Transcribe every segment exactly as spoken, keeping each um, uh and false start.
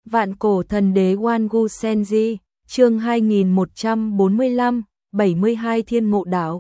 Vạn cổ thần đế Wangu Senji, chương hai nghìn một trăm bốn mươi lăm, bảy mươi hai Thiên Ngộ Đạo.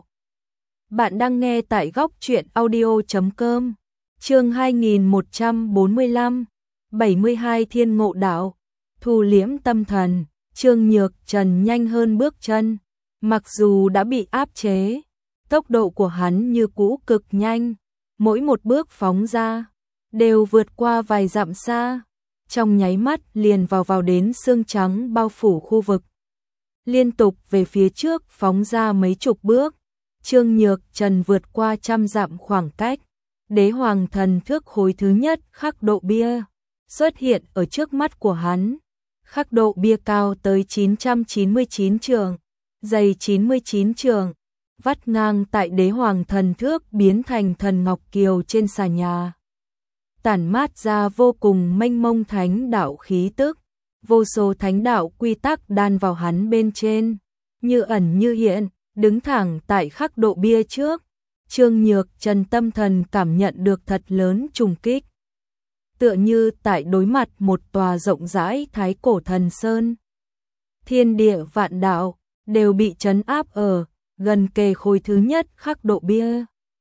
Bạn đang nghe tại góc truyện audio chấm com, chương hai nghìn một trăm bốn mươi lăm, bảy mươi hai Thiên Ngộ Đạo. Thu liễm tâm thần, Trương Nhược Trần nhanh hơn bước chân, mặc dù đã bị áp chế, tốc độ của hắn như cũ cực nhanh, mỗi một bước phóng ra đều vượt qua vài dặm xa, trong nháy mắt liền vào vào đến sương trắng bao phủ khu vực. Liên tục về phía trước phóng ra mấy chục bước, Trương Nhược Trần vượt qua trăm dặm khoảng cách, đế hoàng thần thước khối thứ nhất khắc độ bia xuất hiện ở trước mắt của hắn. Khắc độ bia cao tới chín trăm chín mươi chín trượng, dày chín mươi chín trượng, vắt ngang tại đế hoàng thần thước biến thành thần ngọc kiều trên xà nhà. Tản mát ra vô cùng mênh mông thánh đạo khí tức, vô số thánh đạo quy tắc đan vào hắn bên trên, như ẩn như hiện, đứng thẳng tại khắc độ bia trước. Trương Nhược Trần tâm thần cảm nhận được thật lớn trùng kích, tựa như tại đối mặt một tòa rộng rãi thái cổ thần sơn. Thiên địa vạn đạo đều bị trấn áp ở gần kề khối thứ nhất khắc độ bia.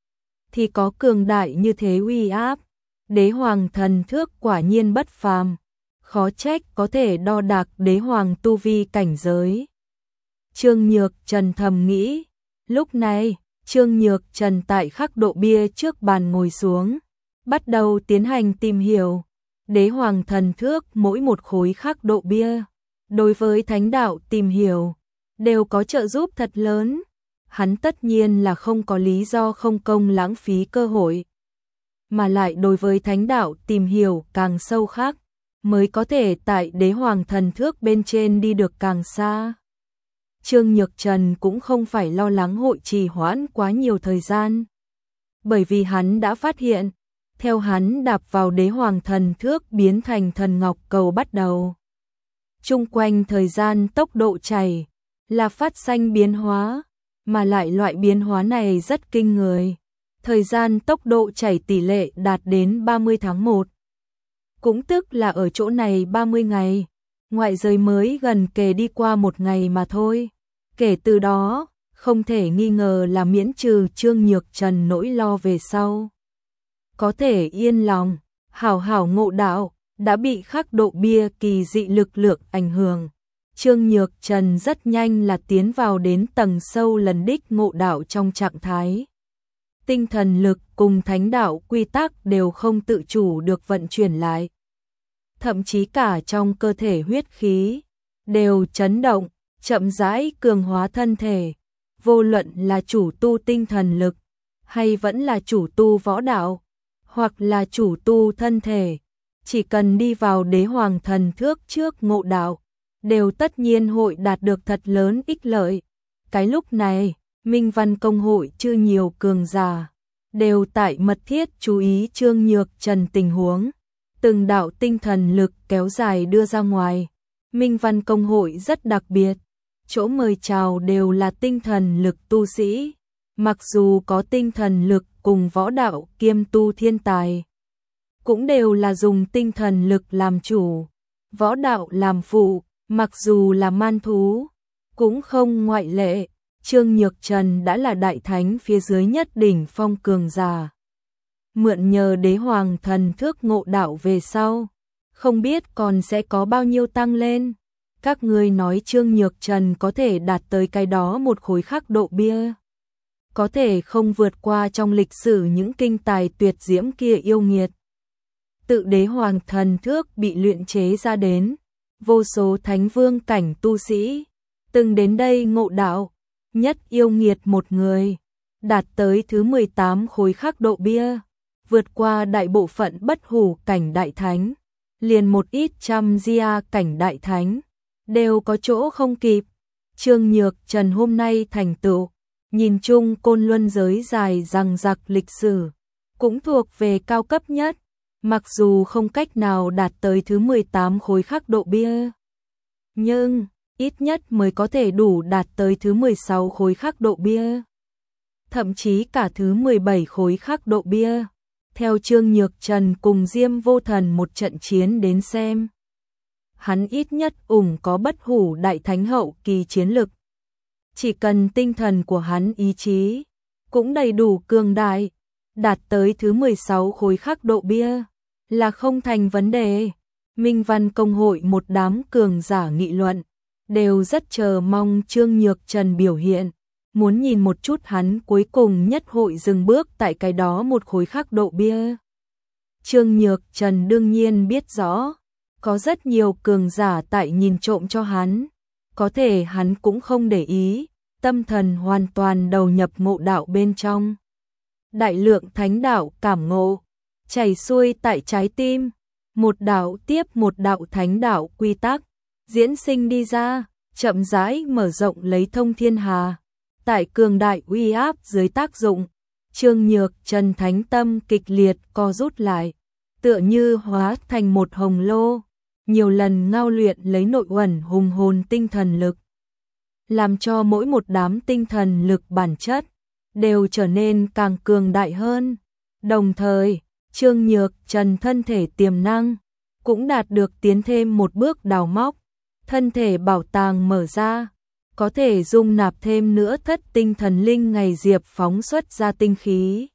Thì có cường đại như thế uy áp, đế hoàng thần thước quả nhiên bất phàm, khó trách có thể đo đạc đế hoàng tu vi cảnh giới. Trương Nhược Trần thầm nghĩ, lúc này, Trương Nhược Trần tại khắc độ bia trước bàn ngồi xuống, bắt đầu tiến hành tìm hiểu đế hoàng thần thước mỗi một khối khắc độ bia. Đối với thánh đạo tìm hiểu, đều có trợ giúp thật lớn, hắn tất nhiên là không có lý do không công lãng phí cơ hội. Mà lại đối với thánh đạo tìm hiểu càng sâu khác, mới có thể tại đế hoàng thần thước bên trên đi được càng xa. Trương Nhược Trần cũng không phải lo lắng hội trì hoãn quá nhiều thời gian, bởi vì hắn đã phát hiện, theo hắn đạp vào đế hoàng thần thước biến thành thần ngọc cầu bắt đầu, chung quanh thời gian tốc độ chảy là phát sinh biến hóa, mà lại loại biến hóa này rất kinh người. Thời gian tốc độ chảy tỷ lệ đạt đến ba mươi tháng một, cũng tức là ở chỗ này ba mươi ngày, ngoại giới mới gần kề đi qua một ngày mà thôi. Kể từ đó, không thể nghi ngờ là miễn trừ Trương Nhược Trần nỗi lo về sau. Có thể yên lòng, hảo hảo ngộ đạo, đã bị khắc độ bia kỳ dị lực lượng ảnh hưởng. Trương Nhược Trần rất nhanh là tiến vào đến tầng sâu lần đích ngộ đạo trong trạng thái. Tinh thần lực cùng thánh đạo quy tắc đều không tự chủ được vận chuyển lại. Thậm chí cả trong cơ thể huyết khí, đều chấn động, chậm rãi cường hóa thân thể. Vô luận là chủ tu tinh thần lực, hay vẫn là chủ tu võ đạo, hoặc là chủ tu thân thể, chỉ cần đi vào đế hoàng thần thước trước ngộ đạo, đều tất nhiên hội đạt được thật lớn ích lợi. Cái lúc này, Minh Văn Công hội chư nhiều cường giả, đều tại mật thiết chú ý Trương Nhược Trần tình huống. Từng đạo tinh thần lực kéo dài đưa ra ngoài. Minh Văn Công hội rất đặc biệt, chỗ mời chào đều là tinh thần lực tu sĩ, mặc dù có tinh thần lực cùng võ đạo kiêm tu thiên tài, cũng đều là dùng tinh thần lực làm chủ, võ đạo làm phụ, mặc dù là man thú, cũng không ngoại lệ. Trương Nhược Trần đã là đại thánh phía dưới nhất đỉnh phong cường giả. Mượn nhờ đế hoàng thần thước ngộ đạo về sau, không biết còn sẽ có bao nhiêu tăng lên. Các ngươi nói Trương Nhược Trần có thể đạt tới cái đó một khối khắc độ bia, có thể không vượt qua trong lịch sử những kinh tài tuyệt diễm kia yêu nghiệt. Tự đế hoàng thần thước bị luyện chế ra đến, vô số thánh vương cảnh tu sĩ từng đến đây ngộ đạo, nhất yêu nghiệt một người, đạt tới thứ mười tám khối khắc độ bia, vượt qua đại bộ phận bất hủ cảnh đại thánh, liền một ít trăm gia cảnh đại thánh, đều có chỗ không kịp. Trương Nhược Trần hôm nay thành tựu, nhìn chung côn luân giới dài dằng dặc lịch sử, cũng thuộc về cao cấp nhất, mặc dù không cách nào đạt tới thứ mười tám khối khắc độ bia, nhưng ít nhất mới có thể đủ đạt tới thứ mười sáu khối khắc độ bia, thậm chí cả thứ mười bảy khối khắc độ bia. Theo Trương Nhược Trần cùng Diêm Vô Thần một trận chiến đến xem, hắn ít nhất ủng có bất hủ đại thánh hậu kỳ chiến lực. Chỉ cần tinh thần của hắn ý chí cũng đầy đủ cường đại, đạt tới thứ mười sáu khối khắc độ bia là không thành vấn đề. Minh Văn Công hội một đám cường giả nghị luận, đều rất chờ mong Trương Nhược Trần biểu hiện, muốn nhìn một chút hắn cuối cùng nhất hội dừng bước tại cái đó một khối khắc độ bia. Trương Nhược Trần đương nhiên biết rõ, có rất nhiều cường giả tại nhìn trộm cho hắn, có thể hắn cũng không để ý, tâm thần hoàn toàn đầu nhập ngộ đạo bên trong. Đại lượng thánh đạo cảm ngộ, chảy xuôi tại trái tim, một đạo tiếp một đạo thánh đạo quy tắc, diễn sinh đi ra, chậm rãi mở rộng lấy thông thiên hà. Tại cường đại uy áp dưới tác dụng, Trương Nhược Trần thánh tâm kịch liệt co rút lại, tựa như hóa thành một hồng lô, nhiều lần ngao luyện lấy nội uẩn hùng hồn tinh thần lực, làm cho mỗi một đám tinh thần lực bản chất đều trở nên càng cường đại hơn. Đồng thời, Trương Nhược Trần thân thể tiềm năng cũng đạt được tiến thêm một bước đào móc, thân thể bảo tàng mở ra, có thể dung nạp thêm nữa thất tinh thần linh ngày diệp phóng xuất ra tinh khí.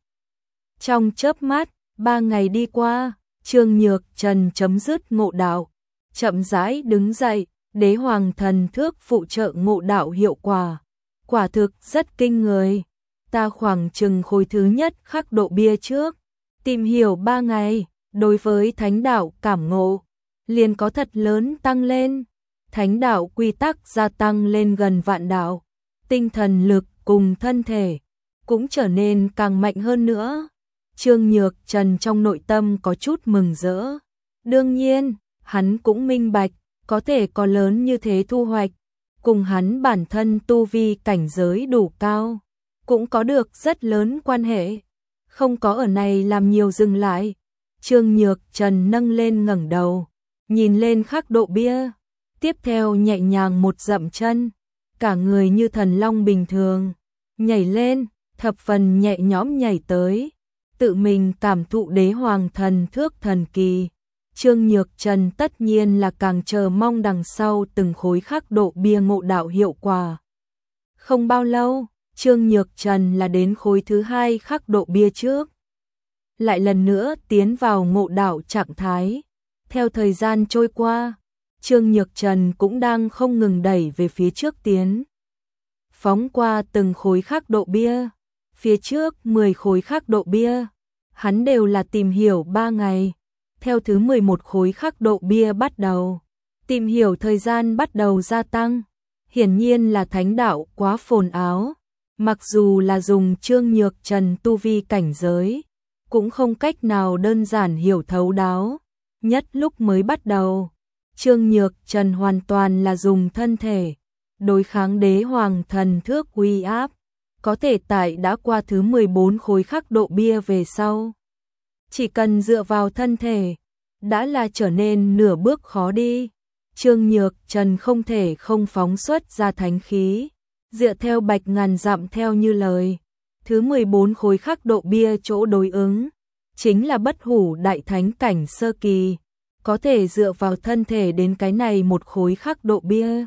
Trong chớp mắt, ba ngày đi qua, Trương Nhược Trần chấm dứt ngộ đạo, chậm rãi đứng dậy, đế hoàng thần thước phụ trợ ngộ đạo hiệu quả, quả thực rất kinh người. Ta khoảng chừng khối thứ nhất khắc độ bia trước, tìm hiểu ba ngày, đối với thánh đạo cảm ngộ, liền có thật lớn tăng lên. Thánh đạo quy tắc gia tăng lên gần vạn đạo, tinh thần lực cùng thân thể cũng trở nên càng mạnh hơn nữa. Trương Nhược Trần trong nội tâm có chút mừng rỡ. Đương nhiên, hắn cũng minh bạch, có thể có lớn như thế thu hoạch, cùng hắn bản thân tu vi cảnh giới đủ cao, cũng có được rất lớn quan hệ. Không có ở này làm nhiều dừng lại. Trương Nhược Trần nâng lên ngẩng đầu, nhìn lên khắc độ bia, tiếp theo nhẹ nhàng một dậm chân, cả người như thần long bình thường, nhảy lên, thập phần nhẹ nhõm nhảy tới, tự mình cảm thụ đế hoàng thần thước thần kỳ. Trương Nhược Trần tất nhiên là càng chờ mong đằng sau từng khối khắc độ bia ngộ đạo hiệu quả. Không bao lâu, Trương Nhược Trần là đến khối thứ hai khắc độ bia trước, lại lần nữa tiến vào ngộ đạo trạng thái. Theo thời gian trôi qua, Trương Nhược Trần cũng đang không ngừng đẩy về phía trước tiến. Phóng qua từng khối khắc độ bia, phía trước mười khối khắc độ bia, hắn đều là tìm hiểu ba ngày. Theo thứ mười một khối khắc độ bia bắt đầu, tìm hiểu thời gian bắt đầu gia tăng. Hiển nhiên là thánh đạo quá phồn áo, mặc dù là dùng Trương Nhược Trần tu vi cảnh giới, cũng không cách nào đơn giản hiểu thấu đáo. Nhất lúc mới bắt đầu, Trương Nhược Trần hoàn toàn là dùng thân thể đối kháng đế hoàng thần thước uy áp, có thể tại đã qua thứ mười bốn khối khắc độ bia về sau, chỉ cần dựa vào thân thể, đã là trở nên nửa bước khó đi. Trương Nhược Trần không thể không phóng xuất ra thánh khí, dựa theo bạch ngàn dặm theo như lời, thứ mười bốn khối khắc độ bia chỗ đối ứng, chính là bất hủ đại thánh cảnh sơ kỳ, có thể dựa vào thân thể đến cái này một khối khắc độ bia.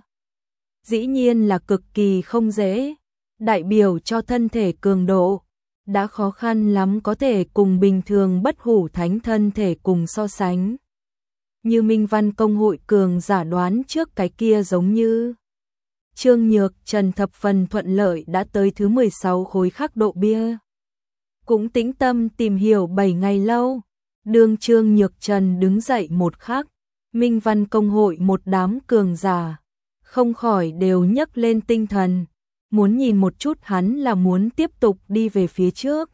Dĩ nhiên là cực kỳ không dễ, đại biểu cho thân thể cường độ, đã khó khăn lắm có thể cùng bình thường bất hủ thánh thân thể cùng so sánh. Như Minh Văn Công hội cường giả đoán trước cái kia giống như Trương Nhược Trần thập phần thuận lợi đã tới thứ mười sáu khối khắc độ bia. Cũng tĩnh tâm tìm hiểu bảy ngày lâu, đương Trương Nhược Trần đứng dậy một khắc, Minh Văn Công hội một đám cường giả, không khỏi đều nhấc lên tinh thần, muốn nhìn một chút hắn là muốn tiếp tục đi về phía trước,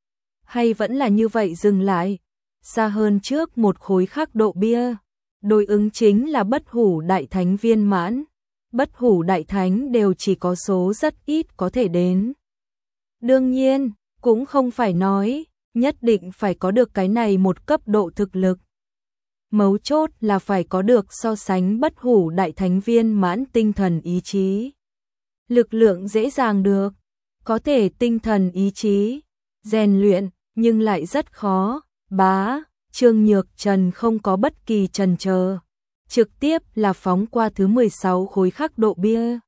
hay vẫn là như vậy dừng lại, xa hơn trước một khối khắc độ bia. Đối ứng chính là bất hủ đại thánh viên mãn, bất hủ đại thánh đều chỉ có số rất ít có thể đến. Đương nhiên, cũng không phải nói, nhất định phải có được cái này một cấp độ thực lực. Mấu chốt là phải có được so sánh bất hủ đại thánh viên mãn tinh thần ý chí. Lực lượng dễ dàng được, có thể tinh thần ý chí, rèn luyện, nhưng lại rất khó. Bá, Trương Nhược Trần không có bất kỳ chần chờ, trực tiếp là phóng qua thứ mười sáu khối khắc độ bia.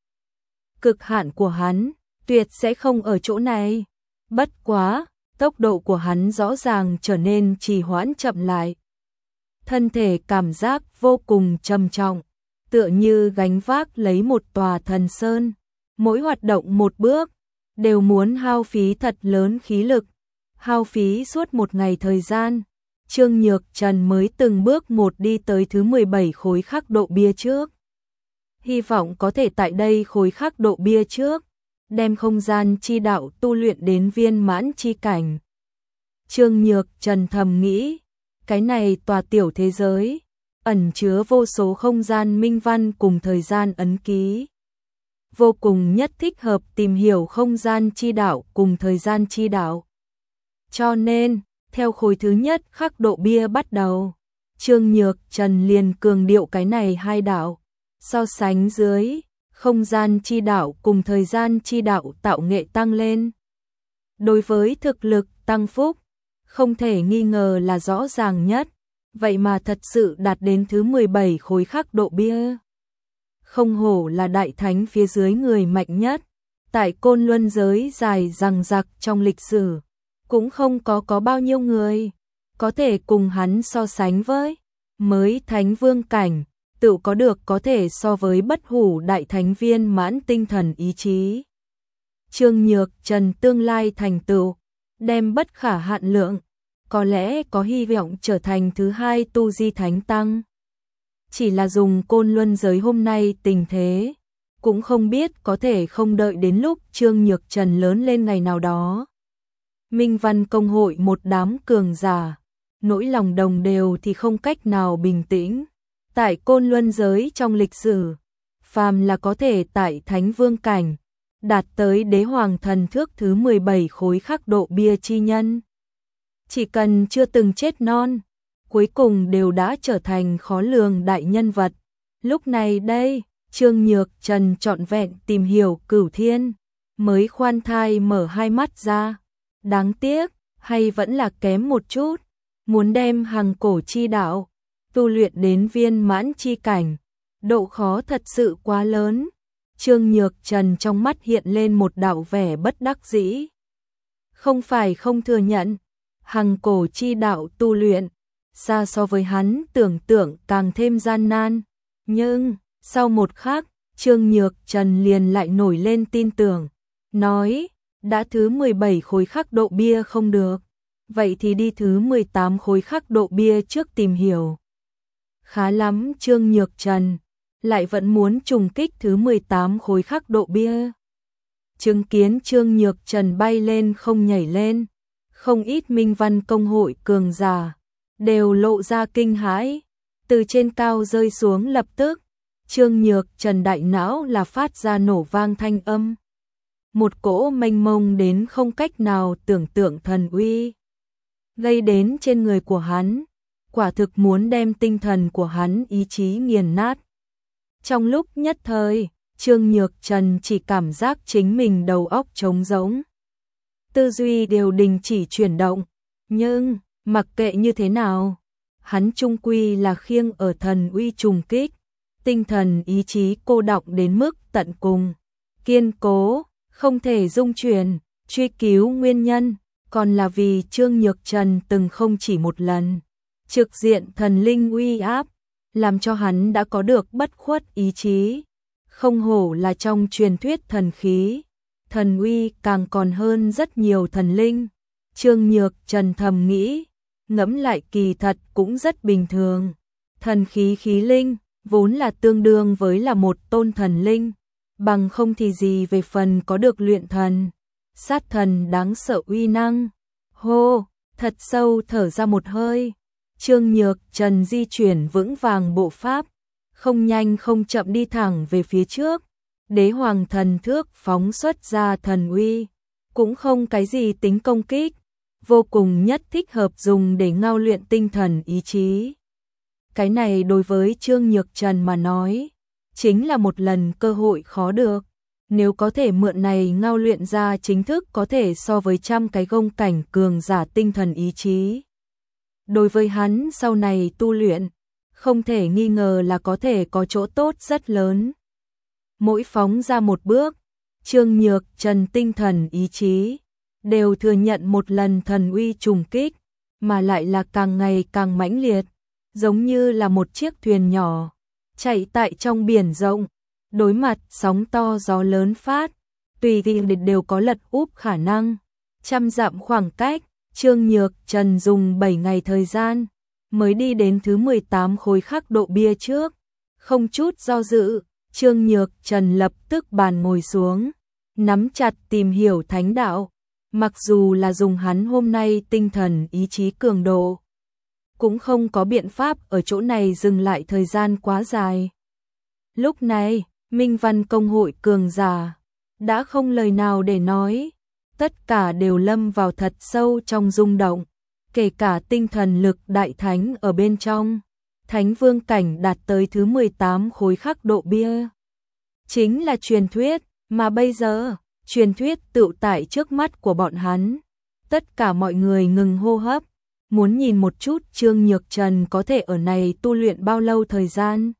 Cực hạn của hắn, tuyệt sẽ không ở chỗ này. Bất quá, tốc độ của hắn rõ ràng trở nên trì hoãn chậm lại. Thân thể cảm giác vô cùng trầm trọng, tựa như gánh vác lấy một tòa thần sơn. Mỗi hoạt động một bước, đều muốn hao phí thật lớn khí lực, hao phí suốt một ngày thời gian. Trương Nhược Trần mới từng bước một đi tới thứ mười bảy khối khắc độ bia trước. Hy vọng có thể tại đây khối khắc độ bia trước, đem không gian chi đạo tu luyện đến viên mãn chi cảnh. Trương Nhược Trần thầm nghĩ, cái này tòa tiểu thế giới, ẩn chứa vô số không gian minh văn cùng thời gian ấn ký. Vô cùng nhất thích hợp tìm hiểu không gian chi đạo cùng thời gian chi đạo. Cho nên, theo khối thứ nhất khắc độ bia bắt đầu, Trương Nhược Trần liền cường điệu cái này hai đạo. So sánh dưới, không gian chi đạo cùng thời gian chi đạo tạo nghệ tăng lên. Đối với thực lực tăng phúc, không thể nghi ngờ là rõ ràng nhất, vậy mà thật sự đạt đến thứ mười bảy khối khắc độ bia. Không hổ là đại thánh phía dưới người mạnh nhất, tại Côn Luân giới dài dằng dặc trong lịch sử, cũng không có có bao nhiêu người có thể cùng hắn so sánh với. Mới thánh vương cảnh, tự có được có thể so với bất hủ đại thánh viên mãn tinh thần ý chí. Trương Nhược Trần tương lai thành tựu, đem bất khả hạn lượng, có lẽ có hy vọng trở thành thứ hai tu di thánh tăng. Chỉ là dùng Côn Luân giới hôm nay tình thế, cũng không biết có thể không đợi đến lúc Trương Nhược Trần lớn lên ngày nào đó. Minh Văn Công hội một đám cường giả, nỗi lòng đồng đều thì không cách nào bình tĩnh. Tại Côn Luân giới trong lịch sử, phàm là có thể tại Thánh Vương cảnh, đạt tới đế hoàng thần thước thứ mười bảy khối khắc độ bia chi nhân. Chỉ cần chưa từng chết non, cuối cùng đều đã trở thành khó lường đại nhân vật. Lúc này đây, Trương Nhược Trần trọn vẹn tìm hiểu cửu thiên, mới khoan thai mở hai mắt ra. Đáng tiếc, hay vẫn là kém một chút, muốn đem hằng cổ chi đạo tu luyện đến viên mãn chi cảnh, độ khó thật sự quá lớn. Trương Nhược Trần trong mắt hiện lên một đạo vẻ bất đắc dĩ. Không phải không thừa nhận, hằng cổ chi đạo tu luyện, xa so với hắn tưởng tượng càng thêm gian nan. Nhưng, sau một khắc, Trương Nhược Trần liền lại nổi lên tin tưởng, nói, đã thứ mười bảy khối khắc độ bia không được, vậy thì đi thứ mười tám khối khắc độ bia trước tìm hiểu. Khá lắm Trương Nhược Trần, lại vẫn muốn trùng kích thứ mười tám khối khắc độ bia. Chứng kiến Trương Nhược Trần bay lên không nhảy lên, không ít Minh Văn Công hội cường giả, đều lộ ra kinh hãi, từ trên cao rơi xuống lập tức. Trương Nhược Trần đại não là phát ra nổ vang thanh âm. Một cỗ mênh mông đến không cách nào tưởng tượng thần uy gây đến trên người của hắn, quả thực muốn đem tinh thần của hắn ý chí nghiền nát. Trong lúc nhất thời, Trương Nhược Trần chỉ cảm giác chính mình đầu óc trống rỗng, tư duy đều đình chỉ chuyển động, nhưng mặc kệ như thế nào, hắn chung quy là khiêng ở thần uy trùng kích, tinh thần ý chí cô đọng đến mức tận cùng, kiên cố, không thể dung chuyển. Truy cứu nguyên nhân, còn là vì Trương Nhược Trần từng không chỉ một lần trực diện thần linh uy áp, làm cho hắn đã có được bất khuất ý chí. Không hổ là trong truyền thuyết thần khí, thần uy càng còn hơn rất nhiều thần linh. Trương Nhược Trần thầm nghĩ, ngẫm lại kỳ thật cũng rất bình thường. Thần khí khí linh, vốn là tương đương với là một tôn thần linh, bằng không thì gì về phần có được luyện thần, sát thần đáng sợ uy năng. Hô, thật sâu thở ra một hơi, Trương Nhược Trần di chuyển vững vàng bộ pháp, không nhanh không chậm đi thẳng về phía trước. Đế hoàng thần thước phóng xuất ra thần uy, cũng không cái gì tính công kích, vô cùng nhất thích hợp dùng để ngao luyện tinh thần ý chí. Cái này đối với Trương Nhược Trần mà nói, chính là một lần cơ hội khó được. Nếu có thể mượn này ngao luyện ra chính thức có thể so với trăm cái gông cảnh cường giả tinh thần ý chí. Đối với hắn sau này tu luyện, không thể nghi ngờ là có thể có chỗ tốt rất lớn. Mỗi phóng ra một bước, Trương Nhược Trần tinh thần ý chí đều thừa nhận một lần thần uy trùng kích, mà lại là càng ngày càng mãnh liệt, giống như là một chiếc thuyền nhỏ chạy tại trong biển rộng, đối mặt sóng to gió lớn phát, tùy thì đều có lật úp khả năng. Trăm dặm khoảng cách, Trương Nhược Trần dùng bảy ngày thời gian mới đi đến thứ mười tám khối khắc độ bia trước, không chút do dự, Trương Nhược Trần lập tức bàn ngồi xuống, nắm chặt tìm hiểu thánh đạo, mặc dù là dùng hắn hôm nay tinh thần ý chí cường độ, cũng không có biện pháp ở chỗ này dừng lại thời gian quá dài. Lúc này, Minh Văn Công hội cường giả đã không lời nào để nói, tất cả đều lâm vào thật sâu trong rung động, kể cả tinh thần lực đại thánh ở bên trong. Thánh vương cảnh đạt tới thứ mười tám khối khắc độ bia. Chính là truyền thuyết, mà bây giờ, truyền thuyết tựu tại trước mắt của bọn hắn. Tất cả mọi người ngừng hô hấp, muốn nhìn một chút Trương Nhược Trần có thể ở này tu luyện bao lâu thời gian.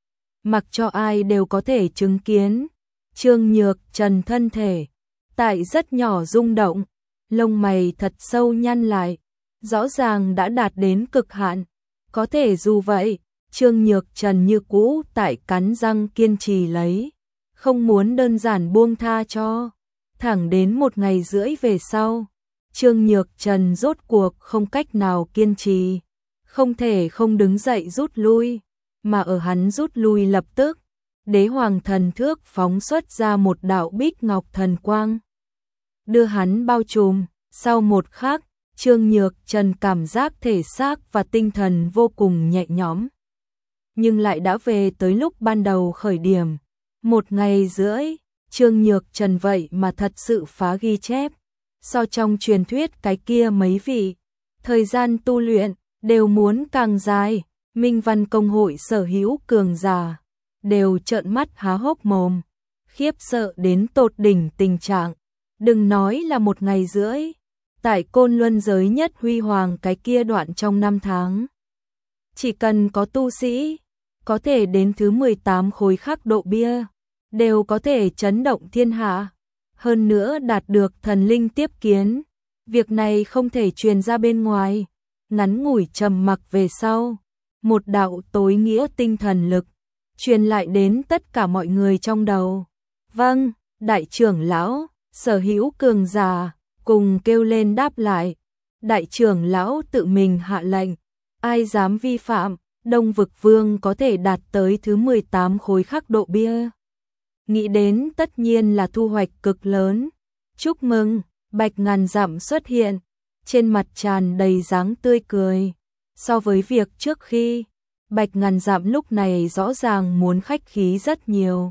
Mặc cho ai đều có thể chứng kiến, Trương Nhược Trần thân thể, tại rất nhỏ rung động, lông mày thật sâu nhăn lại, rõ ràng đã đạt đến cực hạn. Có thể dù vậy, Trương Nhược Trần như cũ tại cắn răng kiên trì lấy, không muốn đơn giản buông tha cho. Thẳng đến một ngày rưỡi về sau, Trương Nhược Trần rốt cuộc không cách nào kiên trì, không thể không đứng dậy rút lui, mà ở hắn rút lui lập tức, Đế Hoàng thần thước phóng xuất ra một đạo bích ngọc thần quang, đưa hắn bao trùm. Sau một khắc, Trương Nhược Trần cảm giác thể xác và tinh thần vô cùng nhẹ nhõm, nhưng lại đã về tới lúc ban đầu khởi điểm. Một ngày rưỡi, Trương Nhược Trần vậy mà thật sự phá ghi chép, so trong truyền thuyết cái kia mấy vị, thời gian tu luyện đều muốn càng dài. Minh Văn Công hội sở hữu cường giả đều trợn mắt há hốc mồm, khiếp sợ đến tột đỉnh tình trạng. Đừng nói là một ngày rưỡi, tại Côn Luân giới nhất huy hoàng cái kia đoạn trong năm tháng, chỉ cần có tu sĩ có thể đến thứ mười tám khối khắc độ bia, đều có thể chấn động thiên hạ, hơn nữa đạt được thần linh tiếp kiến. Việc này không thể truyền ra bên ngoài. Ngắn ngủi trầm mặc về sau, một đạo tối nghĩa tinh thần lực truyền lại đến tất cả mọi người trong đầu. Vâng, đại trưởng lão, sở hữu cường giả cùng kêu lên đáp lại. Đại trưởng lão tự mình hạ lệnh, ai dám vi phạm, Đông Vực Vương có thể đạt tới thứ mười tám khối khắc độ bia. Nghĩ đến tất nhiên là thu hoạch cực lớn. Chúc mừng, Bạch Ngàn Dặm xuất hiện, trên mặt tràn đầy dáng tươi cười. So với việc trước khi, Bạch Ngàn Dặm lúc này rõ ràng muốn khách khí rất nhiều.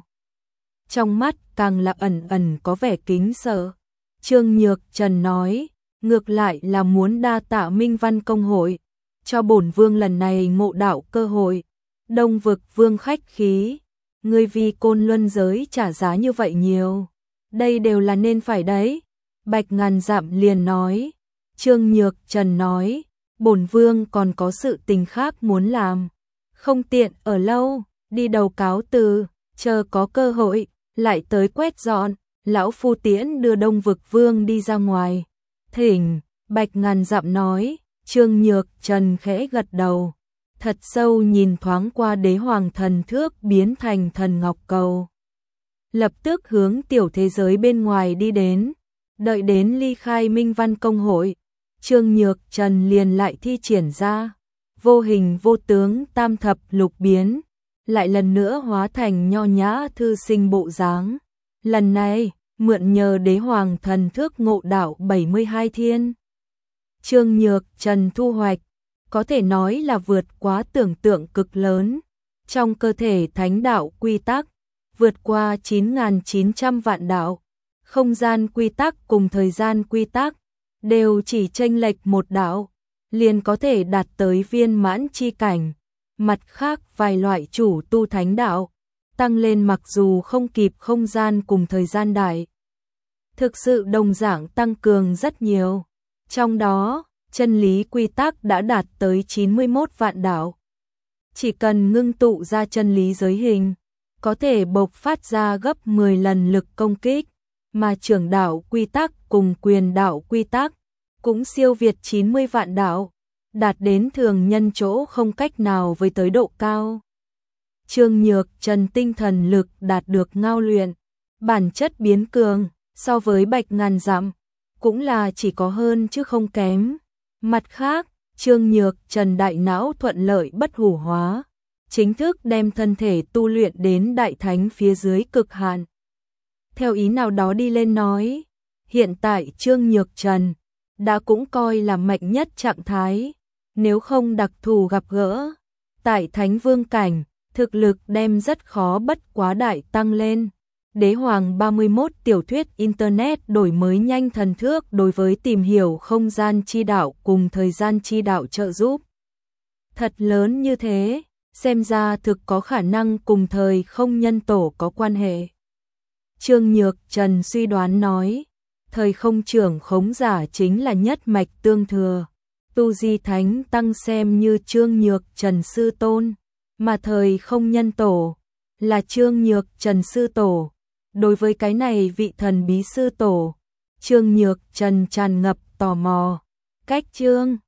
Trong mắt càng là ẩn ẩn có vẻ kính sợ. Trương Nhược Trần nói, ngược lại là muốn đa tạ Minh Văn Công hội, cho bổn vương lần này ngộ đạo cơ hội. Đông Vực Vương khách khí, ngươi vì Côn Luân giới trả giá như vậy nhiều, đây đều là nên phải đấy. Bạch Ngàn Dặm liền nói. Trương Nhược Trần nói, bổn vương còn có sự tình khác muốn làm, không tiện ở lâu, đi đầu cáo từ, chờ có cơ hội lại tới quét dọn. Lão phu tiễn đưa Đông Vực Vương đi ra ngoài. Thỉnh. Bạch Ngàn Dặm nói. Trương Nhược Trần khẽ gật đầu, thật sâu nhìn thoáng qua đế hoàng thần thước biến thành thần ngọc cầu, lập tức hướng tiểu thế giới bên ngoài đi đến. Đợi đến ly khai Minh Văn Công hội, Trương Nhược Trần liền lại thi triển ra vô hình vô tướng tam thập lục biến, lại lần nữa hóa thành nho nhã thư sinh bộ dáng. Lần này, mượn nhờ đế hoàng thần thước ngộ đạo bảy mươi hai thiên. Trương Nhược Trần thu hoạch, có thể nói là vượt quá tưởng tượng cực lớn. Trong cơ thể thánh đạo quy tắc, vượt qua chín nghìn chín trăm vạn đạo, không gian quy tắc cùng thời gian quy tắc, đều chỉ chênh lệch một đạo, liền có thể đạt tới viên mãn chi cảnh. Mặt khác vài loại chủ tu thánh đạo, tăng lên mặc dù không kịp không gian cùng thời gian đại, thực sự đồng dạng tăng cường rất nhiều. Trong đó, chân lý quy tắc đã đạt tới chín mươi mốt vạn đạo. chỉ cần ngưng tụ ra chân lý giới hình, có thể bộc phát ra gấp mười lần lực công kích, mà trưởng đạo quy tắc cùng quyền đạo quy tắc cũng siêu việt chín mươi vạn đạo, đạt đến thường nhân chỗ không cách nào với tới độ cao. Trương Nhược Trần tinh thần lực đạt được ngao luyện, bản chất biến cường, so với Bạch Ngàn Dặm, cũng là chỉ có hơn chứ không kém. Mặt khác, Trương Nhược Trần đại não thuận lợi bất hủ hóa, chính thức đem thân thể tu luyện đến đại thánh phía dưới cực hạn. Theo ý nào đó đi lên nói, hiện tại Trương Nhược Trần đã cũng coi là mạnh nhất trạng thái, nếu không đặc thù gặp gỡ tại Thánh Vương cảnh, thực lực đem rất khó bất quá đại tăng lên. Đế Hoàng ba mươi mốt tiểu thuyết Internet đổi mới nhanh thần thước đối với tìm hiểu không gian chi đạo cùng thời gian chi đạo trợ giúp. Thật lớn như thế, xem ra thực có khả năng cùng thời không nhân tổ có quan hệ. Trương Nhược Trần suy đoán nói, thời không trưởng khống giả chính là nhất mạch tương thừa. Tu Di Thánh Tăng xem như Trương Nhược Trần sư tôn, mà thời không nhân tổ là Trương Nhược Trần sư tổ. Đối với cái này vị thần bí sư tổ, Trương Nhược Trần tràn ngập tò mò. Cách Trương